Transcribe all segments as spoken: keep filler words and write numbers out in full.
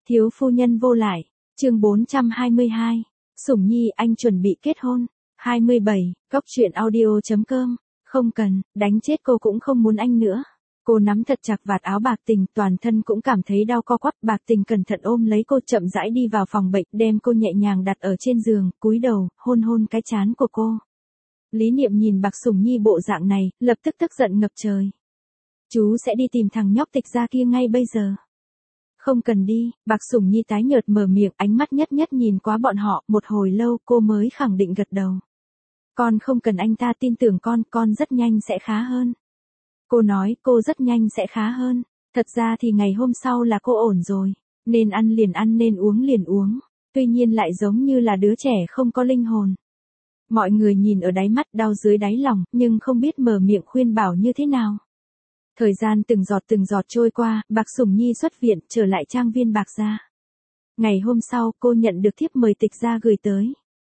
Thiếu phu nhân vô lại, chương bốn trăm hai mươi hai, Sủng Nhi anh chuẩn bị kết hôn, hai mươi bảy, góc truyện audio.com, không cần, đánh chết cô cũng không muốn anh nữa. Cô nắm thật chặt vạt áo Bạc Tình, toàn thân cũng cảm thấy đau co quắp. Bạc Tình cẩn thận ôm lấy cô, chậm rãi đi vào phòng bệnh, đem cô nhẹ nhàng đặt ở trên giường, cúi đầu, hôn hôn cái trán của cô. Lý Niệm nhìn Bạc Sủng Nhi bộ dạng này, lập tức tức giận ngập trời. Chú sẽ đi tìm thằng nhóc Tịch gia kia ngay bây giờ. Không cần đi, Bạc Sủng Nhi tái nhợt mở miệng, ánh mắt nhất nhất nhìn qua bọn họ, một hồi lâu cô mới khẳng định gật đầu. Con không cần anh ta tin tưởng con, con rất nhanh sẽ khá hơn. Cô nói cô rất nhanh sẽ khá hơn, thật ra thì ngày hôm sau là cô ổn rồi, nên ăn liền ăn nên uống liền uống, tuy nhiên lại giống như là đứa trẻ không có linh hồn. Mọi người nhìn ở đáy mắt đau dưới đáy lòng, nhưng không biết mở miệng khuyên bảo như thế nào. Thời gian từng giọt từng giọt trôi qua, Bạc Sủng Nhi xuất viện, trở lại trang viên Bạc gia. Ngày hôm sau, cô nhận được thiếp mời Tịch gia gửi tới.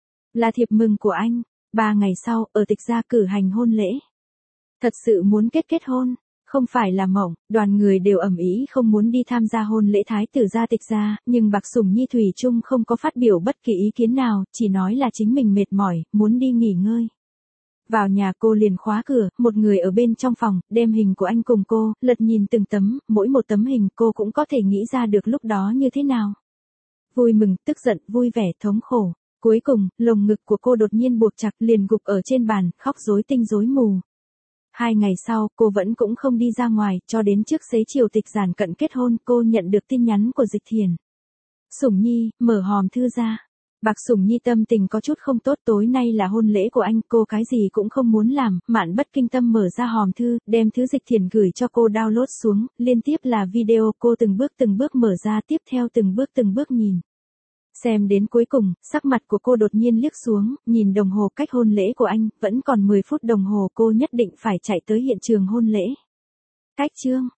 Là thiệp mừng của anh. Ba ngày sau, ở Tịch gia cử hành hôn lễ. Thật sự muốn kết kết hôn, không phải là mộng, đoàn người đều ầm ĩ không muốn đi tham gia hôn lễ thái tử gia Tịch gia, nhưng Bạc Sủng Nhi thủy chung không có phát biểu bất kỳ ý kiến nào, chỉ nói là chính mình mệt mỏi, muốn đi nghỉ ngơi. Vào nhà cô liền khóa cửa, một người ở bên trong phòng, đem hình của anh cùng cô, lật nhìn từng tấm, mỗi một tấm hình cô cũng có thể nghĩ ra được lúc đó như thế nào. Vui mừng, tức giận, vui vẻ, thống khổ. Cuối cùng, lồng ngực của cô đột nhiên buộc chặt, liền gục ở trên bàn, khóc rối tinh rối mù. Hai ngày sau, cô vẫn cũng không đi ra ngoài, cho đến trước xế chiều Tịch Giản cận kết hôn, cô nhận được tin nhắn của Dịch Thiền. Sủng Nhi, mở hòm thư ra. Bạc Sủng Nhi tâm tình có chút không tốt, tối nay là hôn lễ của anh, cô cái gì cũng không muốn làm, Mạn Bất Kinh Tâm mở ra hòm thư, đem thứ Dịch Thiền gửi cho cô download xuống, liên tiếp là video, cô từng bước từng bước mở ra, tiếp theo từng bước từng bước nhìn. Xem đến cuối cùng, sắc mặt của cô đột nhiên liếc xuống, nhìn đồng hồ cách hôn lễ của anh, vẫn còn mười phút đồng hồ, cô nhất định phải chạy tới hiện trường hôn lễ. Cách chương